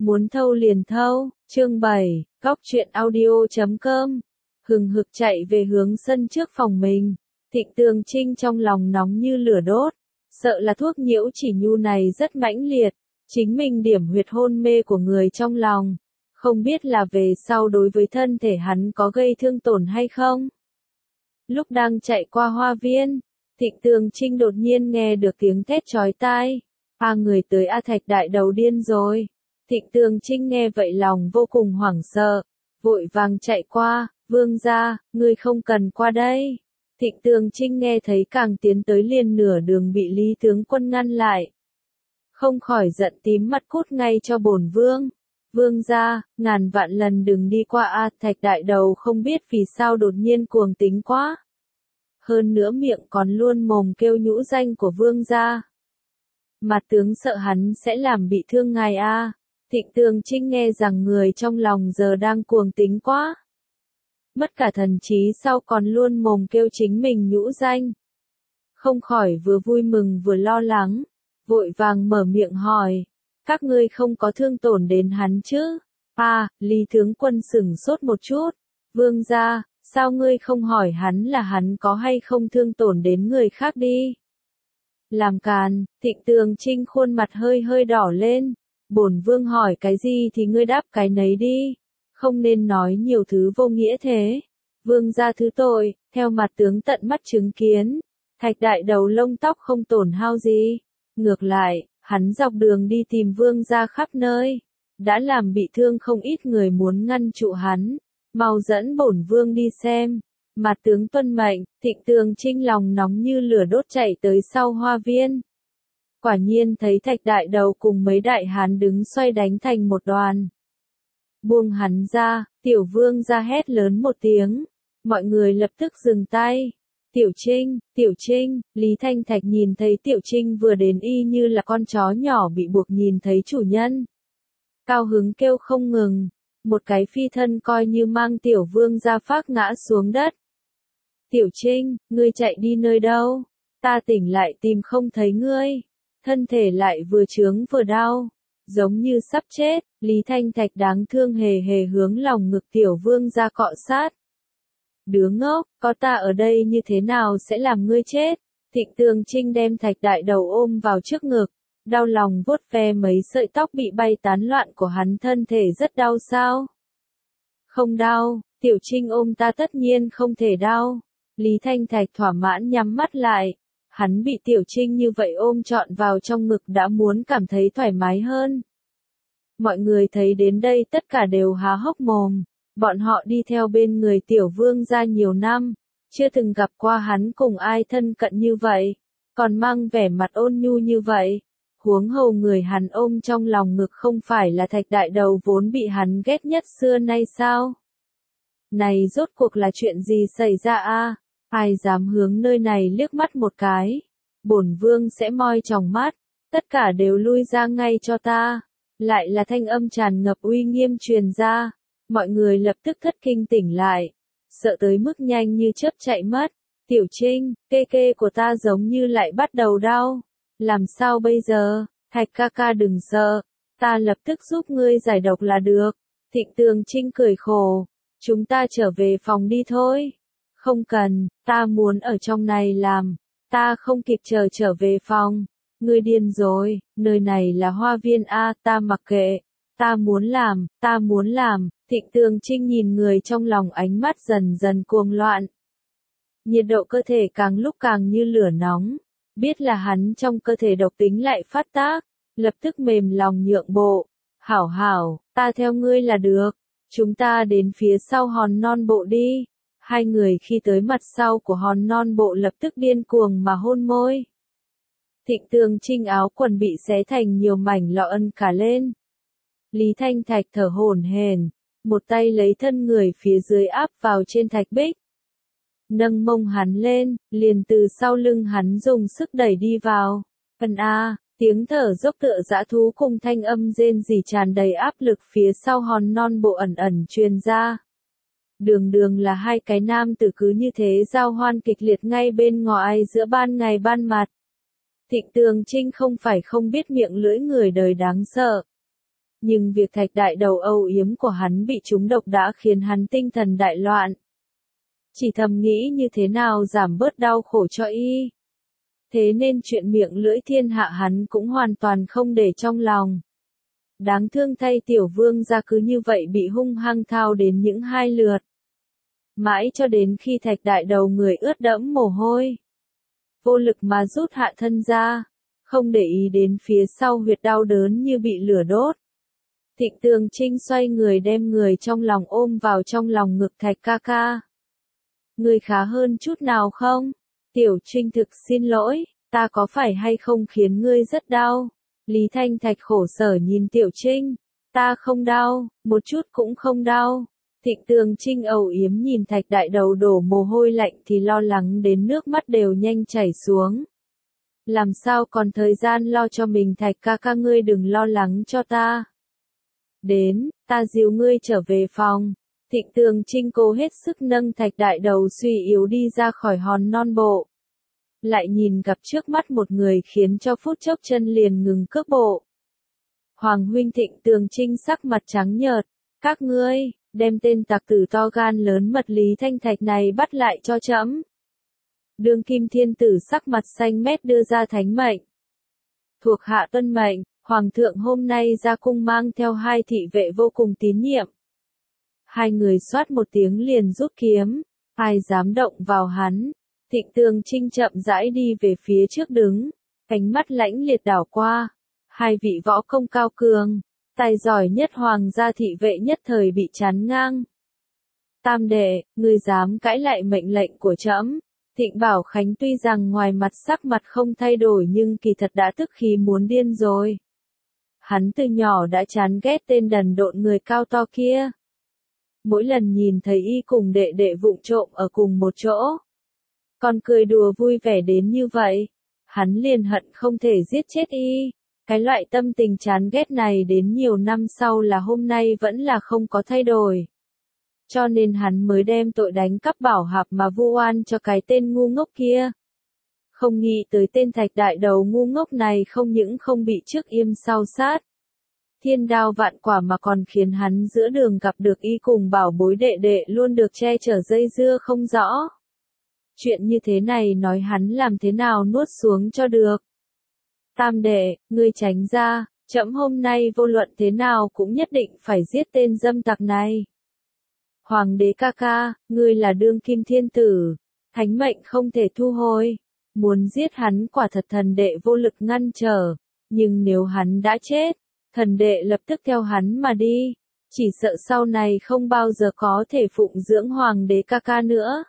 Muốn thâu liền thâu, chương 7, góc truyện audio.com. Hừng hực chạy về hướng sân trước phòng mình. Thịnh Tường Trinh trong lòng nóng như lửa đốt. Sợ là thuốc nhiễu chỉ nhu này rất mãnh liệt. Chính mình điểm huyệt hôn mê của người trong lòng. Không biết là về sau đối với thân thể hắn có gây thương tổn hay không. Lúc đang chạy qua hoa viên, Thịnh Tường Trinh đột nhiên nghe được tiếng thét chói tai. Người tới A Thạch Đại Đầu điên rồi. Thịnh Tường Trinh nghe vậy lòng vô cùng hoảng sợ, vội vàng chạy qua, vương gia, ngươi không cần qua đây. Thịnh Tường Trinh nghe thấy càng tiến tới liền nửa đường bị Lý tướng quân ngăn lại. Không khỏi giận tím mặt cút ngay cho bổn vương. Vương gia, ngàn vạn lần đừng đi qua A Thạch Đại Đầu không biết vì sao đột nhiên cuồng tính quá. Hơn nữa miệng còn luôn mồm kêu nhũ danh của vương gia. Mà tướng sợ hắn sẽ làm bị thương ngài a. Thịnh Tường Trinh nghe rằng người trong lòng giờ đang cuồng tính quá. Mất cả thần trí sau còn luôn mồm kêu chính mình nhũ danh. Không khỏi vừa vui mừng vừa lo lắng, vội vàng mở miệng hỏi. Các ngươi không có thương tổn đến hắn chứ? Lý tướng quân sửng sốt một chút. Vương gia, sao ngươi không hỏi hắn là hắn có hay không thương tổn đến người khác đi? Làm càn, Thịnh Tường Trinh khuôn mặt hơi hơi đỏ lên. Bổn vương hỏi cái gì thì ngươi đáp cái nấy đi. Không nên nói nhiều thứ vô nghĩa thế. Vương gia thứ tội, theo mặt tướng tận mắt chứng kiến. Thạch Đại Đầu lông tóc không tổn hao gì. Ngược lại, hắn dọc đường đi tìm vương gia khắp nơi. Đã làm bị thương không ít người muốn ngăn trụ hắn. Mau dẫn bổn vương đi xem. Mặt tướng tuân mệnh, Thịnh Tường Trinh lòng nóng như lửa đốt chạy tới sau hoa viên. Quả nhiên thấy Thạch Đại Đầu cùng mấy đại hán đứng xoay đánh thành một đoàn. Buông hắn ra, tiểu vương ra hét lớn một tiếng. Mọi người lập tức dừng tay. Tiểu Trinh, Lý Thanh Thạch nhìn thấy Tiểu Trinh vừa đến y như là con chó nhỏ bị buộc nhìn thấy chủ nhân. Cao hứng kêu không ngừng. Một cái phi thân coi như mang tiểu vương ra phác ngã xuống đất. Tiểu Trinh, ngươi chạy đi nơi đâu? Ta tỉnh lại tìm không thấy ngươi. Thân thể lại vừa chướng vừa đau. Giống như sắp chết, Lý Thanh Thạch đáng thương hề hề hướng lòng ngực tiểu vương ra cọ sát. Đứa ngốc, có ta ở đây như thế nào sẽ làm ngươi chết? Thịnh Tường Trinh đem Thạch Đại Đầu ôm vào trước ngực. Đau lòng vuốt ve mấy sợi tóc bị bay tán loạn của hắn, thân thể rất đau sao? Không đau, Tiểu Trinh ôm ta tất nhiên không thể đau. Lý Thanh Thạch thỏa mãn nhắm mắt lại. Hắn bị Tiểu Trinh như vậy ôm trọn vào trong ngực đã muốn cảm thấy thoải mái hơn. Mọi người thấy đến đây tất cả đều há hốc mồm. Bọn họ đi theo bên người Tiểu Vương gia nhiều năm. Chưa từng gặp qua hắn cùng ai thân cận như vậy. Còn mang vẻ mặt ôn nhu như vậy. Huống hồ người hắn ôm trong lòng ngực không phải là Thạch Đại Đầu vốn bị hắn ghét nhất xưa nay sao? Này rốt cuộc là chuyện gì xảy ra a? Ai dám hướng nơi này liếc mắt một cái? Bổn vương sẽ moi tròng mắt, tất cả đều lui ra ngay cho ta. Lại là thanh âm tràn ngập uy nghiêm truyền ra, mọi người lập tức thất kinh tỉnh lại, sợ tới mức nhanh như chớp chạy mất. Tiểu Trinh, kê của ta giống như lại bắt đầu đau. Làm sao bây giờ? Thạch ca ca đừng sợ, ta lập tức giúp ngươi giải độc là được. Thịnh Tường Trinh cười khổ, chúng ta trở về phòng đi thôi. Không cần, ta muốn ở trong này làm, ta không kịp chờ trở về phòng. Ngươi điên rồi, nơi này là hoa viên a, ta mặc kệ, ta muốn làm. Thịnh Tường Trinh nhìn người trong lòng ánh mắt dần dần cuồng loạn. Nhiệt độ cơ thể càng lúc càng như lửa nóng. Biết là hắn trong cơ thể độc tính lại phát tác, lập tức mềm lòng nhượng bộ. Hảo, ta theo ngươi là được. Chúng ta đến phía sau hòn non bộ đi. Hai người khi tới mặt sau của hòn non bộ lập tức điên cuồng mà hôn môi. Thịnh Tường Trinh áo quần bị xé thành nhiều mảnh lọ ân cả lên. Lý Thanh Thạch thở hổn hển, một tay lấy thân người phía dưới áp vào trên thạch bích. Nâng mông hắn lên, liền từ sau lưng hắn dùng sức đẩy đi vào. Tiếng thở dốc tựa dã thú cùng thanh âm rên rỉ tràn đầy áp lực phía sau hòn non bộ ẩn ẩn truyền ra. Đường là hai cái nam tử cứ như thế giao hoan kịch liệt ngay bên ngoài giữa ban ngày ban mặt. Thịnh Tường Trinh không phải không biết miệng lưỡi người đời đáng sợ. Nhưng việc Thạch Đại Đầu âu yếm của hắn bị trúng độc đã khiến hắn tinh thần đại loạn. Chỉ thầm nghĩ như thế nào giảm bớt đau khổ cho y. Thế nên chuyện miệng lưỡi thiên hạ hắn cũng hoàn toàn không để trong lòng. Đáng thương thay Tiểu Vương gia cứ như vậy bị hung hăng thao đến những 2 lượt. Mãi cho đến khi Thạch Đại Đầu người ướt đẫm mồ hôi. Vô lực mà rút hạ thân ra. Không để ý đến phía sau huyệt đau đớn như bị lửa đốt. Thịnh Tường Trinh xoay người đem người trong lòng ôm vào trong lòng ngực Thạch ca ca. Người khá hơn chút nào không? Tiểu Trinh thực xin lỗi, ta có phải hay không khiến ngươi rất đau? Lý Thanh Thạch khổ sở nhìn Tiểu Trinh. Ta không đau, một chút cũng không đau. Thịnh Tường Trinh âu yếm nhìn Thạch Đại Đầu đổ mồ hôi lạnh thì lo lắng đến nước mắt đều nhanh chảy xuống. Làm sao còn thời gian lo cho mình Thạch ca ca, ngươi đừng lo lắng cho ta. Đến, ta dìu ngươi trở về phòng. Thịnh Tường Trinh cố hết sức nâng Thạch Đại Đầu suy yếu đi ra khỏi hòn non bộ. Lại nhìn gặp trước mắt một người khiến cho phút chốc chân liền ngừng cước bộ. Hoàng huynh. Thịnh Tường Trinh sắc mặt trắng nhợt. Các ngươi, đem tên tặc tử to gan lớn mật Lý Thanh Thạch này bắt lại cho trẫm. Đương kim thiên tử sắc mặt xanh mét đưa ra thánh mệnh. Thuộc hạ tuân mệnh, Hoàng thượng hôm nay ra cung mang theo 2 thị vệ vô cùng tín nhiệm. 2 người xoát một tiếng liền rút kiếm, ai dám động vào hắn. Thịnh Tường Trinh chậm rãi đi về phía trước đứng, ánh mắt lãnh liệt đảo qua. 2 vị võ công cao cường, tài giỏi nhất hoàng gia thị vệ nhất thời bị chán ngang. Tam đệ, ngươi dám cãi lại mệnh lệnh của trẫm? Thịnh Bảo Khánh tuy rằng ngoài mặt sắc mặt không thay đổi nhưng kỳ thật đã tức khí muốn điên rồi. Hắn từ nhỏ đã chán ghét tên đần độn người cao to kia. Mỗi lần nhìn thấy y cùng đệ đệ vụng trộm ở cùng một chỗ, còn cười đùa vui vẻ đến như vậy, hắn liền hận không thể giết chết y. Cái loại tâm tình chán ghét này đến nhiều năm sau là hôm nay vẫn là không có thay đổi. Cho nên hắn mới đem tội đánh cắp bảo hạp mà vu oan cho cái tên ngu ngốc kia. Không nghĩ tới tên Thạch Đại Đầu ngu ngốc này không những không bị trước yêm sau sát. Thiên đao vạn quả mà còn khiến hắn giữa đường gặp được y cùng bảo bối đệ đệ luôn được che chở dây dưa không rõ. Chuyện như thế này nói hắn làm thế nào nuốt xuống cho được. Tam đệ, ngươi tránh ra, trẫm hôm nay vô luận thế nào cũng nhất định phải giết tên dâm tặc này. Hoàng đế ca ca, ngươi là đương kim thiên tử, thánh mệnh không thể thu hồi. Muốn giết hắn quả thật thần đệ vô lực ngăn trở, nhưng nếu hắn đã chết, thần đệ lập tức theo hắn mà đi, chỉ sợ sau này không bao giờ có thể phụng dưỡng hoàng đế ca ca nữa.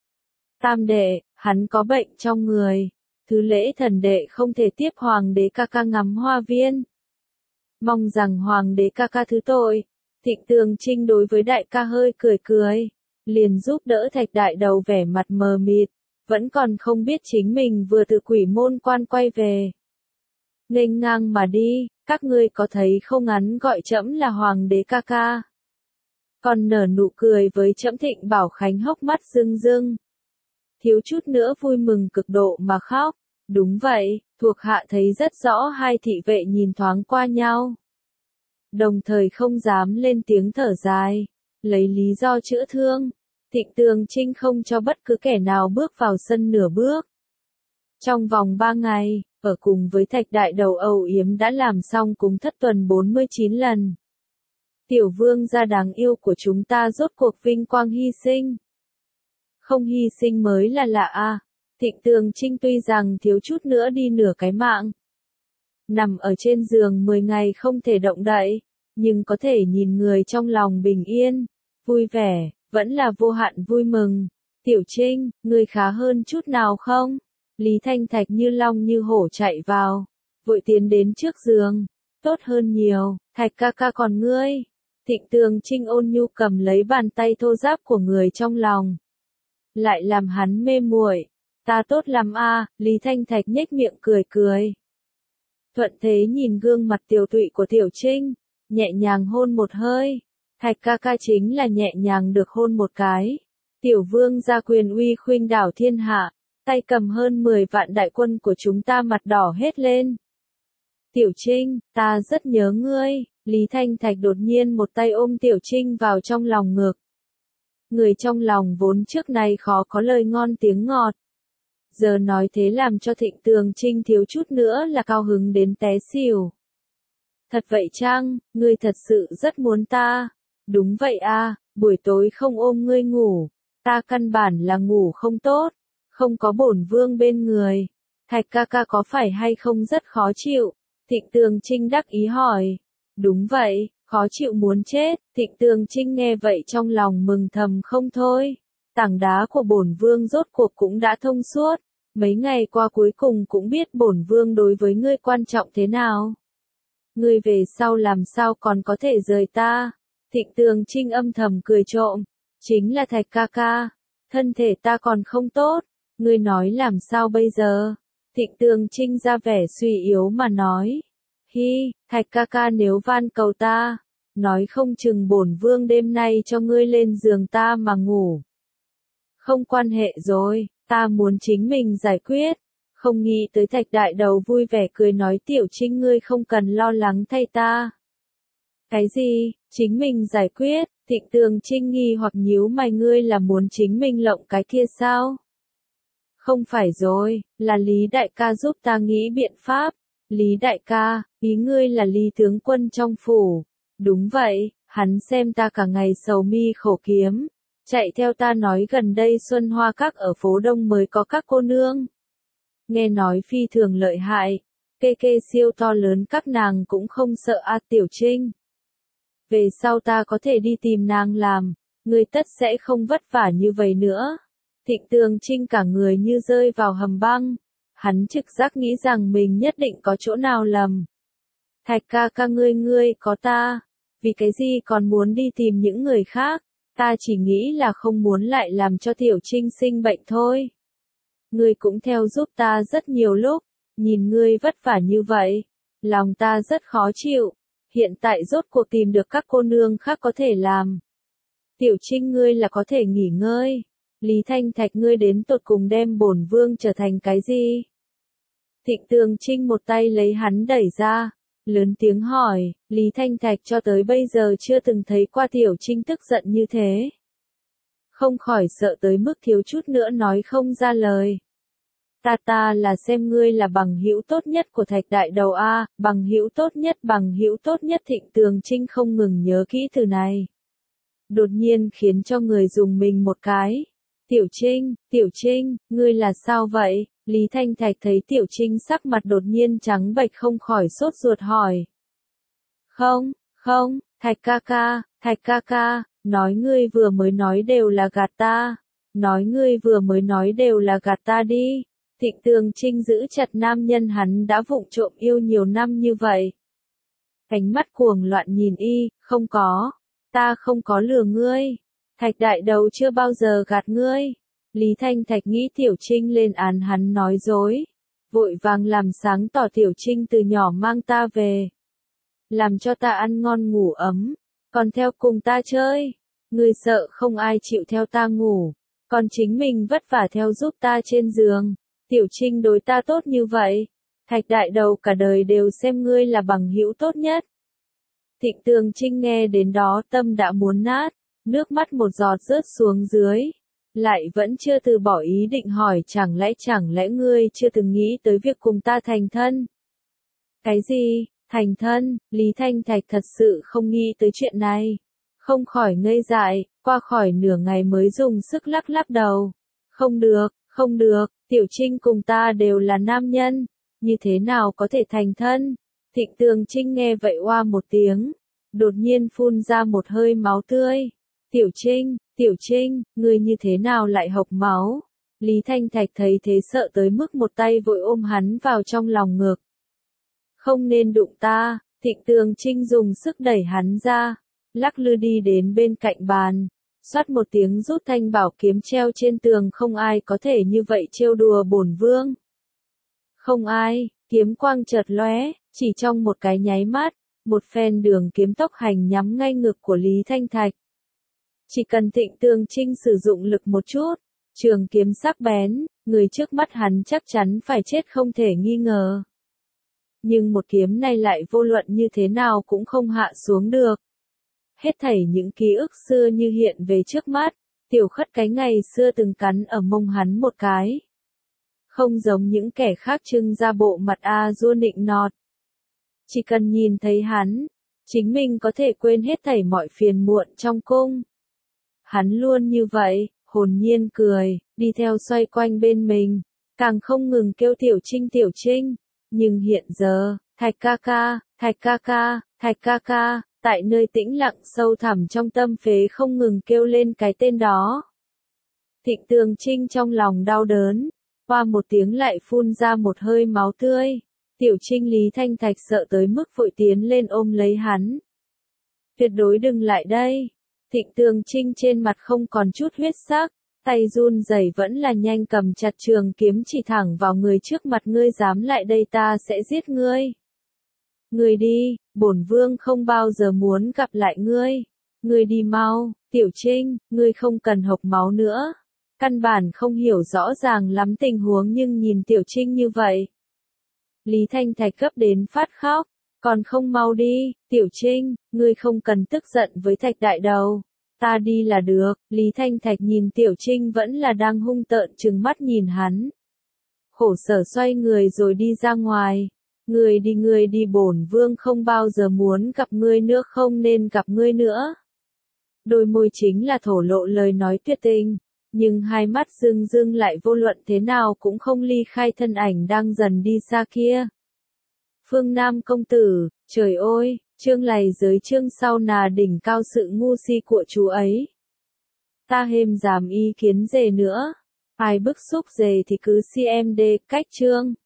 Tam đệ, hắn có bệnh trong người, thứ lễ thần đệ không thể tiếp hoàng đế ca ca ngắm hoa viên. Mong rằng hoàng đế ca ca thứ tội. Thịnh Tường Trinh đối với đại ca hơi cười cười, liền giúp đỡ Thạch Đại Đầu vẻ mặt mờ mịt, vẫn còn không biết chính mình vừa từ quỷ môn quan quay về. Nghênh ngang mà đi, các ngươi có thấy không, ngắn gọi trẫm là hoàng đế ca ca. Còn nở nụ cười với trẫm. Thịnh Bảo Khánh hốc mắt rưng rưng, thiếu chút nữa vui mừng cực độ mà khóc. Đúng vậy, thuộc hạ thấy rất rõ 2 thị vệ nhìn thoáng qua nhau. Đồng thời không dám lên tiếng thở dài, lấy lý do chữa thương. Thịnh Tường Trinh không cho bất cứ kẻ nào bước vào sân nửa bước. Trong vòng 3 ngày, ở cùng với Thạch Đại Đầu âu yếm đã làm xong cúng thất tuần 49 lần. Tiểu vương gia đáng yêu của chúng ta rốt cuộc vinh quang hy sinh. Không hy sinh mới là lạ à. Thịnh Tường Trinh tuy rằng thiếu chút nữa đi nửa cái mạng, nằm ở trên giường 10 ngày không thể động đậy, nhưng có thể nhìn người trong lòng bình yên, vui vẻ, vẫn là vô hạn vui mừng. Tiểu Trinh, ngươi khá hơn chút nào không? Lý Thanh Thạch như long như hổ chạy vào, vội tiến đến trước giường. Tốt hơn nhiều, Thạch ca ca, còn ngươi? Thịnh Tường Trinh ôn nhu cầm lấy bàn tay thô ráp của người trong lòng, lại làm hắn mê muội. Ta tốt lắm a. Lý Thanh Thạch nhếch miệng cười cười. Thuận thế nhìn gương mặt tiều tụy của Tiểu Trinh, nhẹ nhàng hôn một hơi. Thạch ca ca chính là nhẹ nhàng được hôn một cái. Tiểu vương gia quyền uy khuynh đảo thiên hạ, tay cầm hơn 10 vạn đại quân của chúng ta mặt đỏ hết lên. Tiểu Trinh, ta rất nhớ ngươi, Lý Thanh Thạch đột nhiên một tay ôm Tiểu Trinh vào trong lòng ngực. Người trong lòng vốn trước nay khó có lời ngon tiếng ngọt. Giờ nói thế làm cho Thịnh Tường Trinh thiếu chút nữa là cao hứng đến té xỉu. Thật vậy chăng, ngươi thật sự rất muốn ta? Đúng vậy à, buổi tối không ôm ngươi ngủ, ta căn bản là ngủ không tốt, không có bổn vương bên người. Thạch ca ca có phải hay không rất khó chịu? Thịnh Tường Trinh đắc ý hỏi. Đúng vậy, khó chịu muốn chết. Thịnh Tường Trinh nghe vậy trong lòng mừng thầm không thôi. Tảng đá của bổn vương rốt cuộc cũng đã thông suốt. Mấy ngày qua cuối cùng cũng biết bổn vương đối với ngươi quan trọng thế nào. Ngươi về sau làm sao còn có thể rời ta? Thịnh Tường Trinh âm thầm cười trộm. Chính là Thạch ca ca. Thân thể ta còn không tốt. Ngươi nói làm sao bây giờ? Thịnh Tường Trinh ra vẻ suy yếu mà nói. Hi, Thạch ca ca nếu van cầu ta. Nói không chừng bổn vương đêm nay cho ngươi lên giường ta mà ngủ. Không quan hệ rồi, ta muốn chính mình giải quyết. Không nghĩ tới Thạch đại đầu vui vẻ cười nói Tiểu Trinh ngươi không cần lo lắng thay ta. Cái gì, chính mình giải quyết? Thịnh Tường Trinh nghi hoặc nhíu mày ngươi là muốn chính mình lộng cái kia sao? Không phải rồi, là Lý đại ca giúp ta nghĩ biện pháp. Lý đại ca, ý ngươi là Lý tướng quân trong phủ. Đúng vậy, hắn xem ta cả ngày sầu mi khổ kiếm. Chạy theo ta nói gần đây Xuân Hoa Các ở phố Đông mới có các cô nương. Nghe nói phi thường lợi hại, kê kê siêu to lớn các nàng cũng không sợ a Tiểu Trinh. Về sau ta có thể đi tìm nàng làm, ngươi tất sẽ không vất vả như vậy nữa. Thịnh Tường Trinh cả người như rơi vào hầm băng. Hắn trực giác nghĩ rằng mình nhất định có chỗ nào lầm. Thạch ca ca ngươi có ta, vì cái gì còn muốn đi tìm những người khác, ta chỉ nghĩ là không muốn lại làm cho Tiểu Trinh sinh bệnh thôi. Ngươi cũng theo giúp ta rất nhiều lúc, nhìn ngươi vất vả như vậy, lòng ta rất khó chịu, hiện tại rốt cuộc tìm được các cô nương khác có thể làm. Tiểu Trinh ngươi là có thể nghỉ ngơi, Lý Thanh Thạch ngươi đến tột cùng đem bổn vương trở thành cái gì? Thịnh Tường Trinh một tay lấy hắn đẩy ra, lớn tiếng hỏi, Lý Thanh Thạch cho tới bây giờ chưa từng thấy qua Tiểu Trinh tức giận như thế. Không khỏi sợ tới mức thiếu chút nữa nói không ra lời. Ta là xem ngươi là bằng hữu tốt nhất của Thạch đại đầu a, bằng hữu tốt nhất Thịnh Tường Trinh không ngừng nhớ kỹ từ này. Đột nhiên khiến cho người dùng mình một cái. Tiểu Trinh, ngươi là sao vậy? Lý Thanh Thạch thấy Tiểu Trinh sắc mặt đột nhiên trắng bệch không khỏi sốt ruột hỏi. Không, Thạch ca ca, nói ngươi vừa mới nói đều là gạt ta. Nói ngươi vừa mới nói đều là gạt ta đi. Thịnh Tường Trinh giữ chặt nam nhân hắn đã vụng trộm yêu nhiều năm như vậy. Ánh mắt cuồng loạn nhìn y, không có. Ta không có lừa ngươi. Thạch đại đầu chưa bao giờ gạt ngươi. Lý Thanh Thạch nghĩ Tiểu Trinh lên án hắn nói dối. Vội vàng làm sáng tỏ Tiểu Trinh từ nhỏ mang ta về. Làm cho ta ăn ngon ngủ ấm. Còn theo cùng ta chơi. Ngươi sợ không ai chịu theo ta ngủ. Còn chính mình vất vả theo giúp ta trên giường. Tiểu Trinh đối ta tốt như vậy. Thạch đại đầu cả đời đều xem ngươi là bằng hữu tốt nhất. Thịnh Tường Trinh nghe đến đó tâm đã muốn nát. Nước mắt một giọt rớt xuống dưới. Lại vẫn chưa từ bỏ ý định hỏi chẳng lẽ ngươi chưa từng nghĩ tới việc cùng ta thành thân. Cái gì, thành thân, Lý Thanh Thạch thật sự không nghĩ tới chuyện này. Không khỏi ngây dại, qua khỏi nửa ngày mới dùng sức lắc đầu. Không được, Tiểu Trinh cùng ta đều là nam nhân, như thế nào có thể thành thân. Thịnh Tường Trinh nghe vậy oa một tiếng, đột nhiên phun ra một hơi máu tươi. Tiểu Trinh, ngươi như thế nào lại hộc máu? Lý Thanh Thạch thấy thế sợ tới mức một tay vội ôm hắn vào trong lòng ngực. Không nên đụng ta, Thịnh Tường Trinh dùng sức đẩy hắn ra, lắc lư đi đến bên cạnh bàn, xoát một tiếng rút thanh bảo kiếm treo trên tường không ai có thể như vậy trêu đùa bổn vương. Không ai, kiếm quang chợt lóe, chỉ trong một cái nháy mắt, một phen đường kiếm tốc hành nhắm ngay ngực của Lý Thanh Thạch. Chỉ cần Thịnh Tường Trinh sử dụng lực một chút, trường kiếm sắc bén, người trước mắt hắn chắc chắn phải chết không thể nghi ngờ. nhưng một kiếm này lại vô luận như thế nào cũng không hạ xuống được. Hết thảy những ký ức xưa như hiện về trước mắt, Tiểu Khất cái ngày xưa từng cắn ở mông hắn một cái. Không giống những kẻ khác trưng ra bộ mặt A-dua nịnh nọt. Chỉ cần nhìn thấy hắn, chính mình có thể quên hết thảy mọi phiền muộn trong cung. Hắn luôn như vậy, hồn nhiên cười, đi theo xoay quanh bên mình, càng không ngừng kêu Tiểu Trinh Tiểu Trinh. Nhưng hiện giờ, Thạch ca ca, Thạch ca ca, Thạch ca ca, tại nơi tĩnh lặng sâu thẳm trong tâm phế không ngừng kêu lên cái tên đó. Thịnh Tường Trinh trong lòng đau đớn, qua một tiếng lại phun ra một hơi máu tươi. Tiểu Trinh Lý Thanh Thạch sợ tới mức vội tiến lên ôm lấy hắn. Tuyệt đối đừng lại đây. Thịnh Tường Trinh trên mặt không còn chút huyết sắc, tay run rẩy vẫn là nhanh cầm chặt trường kiếm chỉ thẳng vào người trước mặt. Ngươi dám lại đây ta sẽ giết ngươi. Ngươi đi, bổn vương không bao giờ muốn gặp lại ngươi. Ngươi đi mau, Tiểu Trinh, ngươi không cần hộc máu nữa. Căn bản không hiểu rõ ràng lắm tình huống nhưng nhìn Tiểu Trinh như vậy. Lý Thanh Thạch gấp đến phát khóc, còn không mau đi, Tiểu Trinh, ngươi không cần tức giận với Thạch đại đầu. Ta đi là được. Lý Thanh Thạch nhìn Tiểu Trinh vẫn là đang hung tợn trừng mắt nhìn hắn. Khổ sở xoay người rồi đi ra ngoài. Ngươi đi bổn vương không bao giờ muốn gặp ngươi nữa, không nên gặp ngươi nữa. Đôi môi chính là thổ lộ lời nói tuyệt tình, nhưng hai mắt rưng rưng lại vô luận thế nào cũng không ly khai thân ảnh đang dần đi xa kia. Phương Nam công tử, trời ơi, chương lầy dưới chương sau nà đỉnh cao sự ngu si của chú ấy. Ta hêm dám ý kiến dề nữa. Ai bức xúc dề thì cứ CMD cách chương.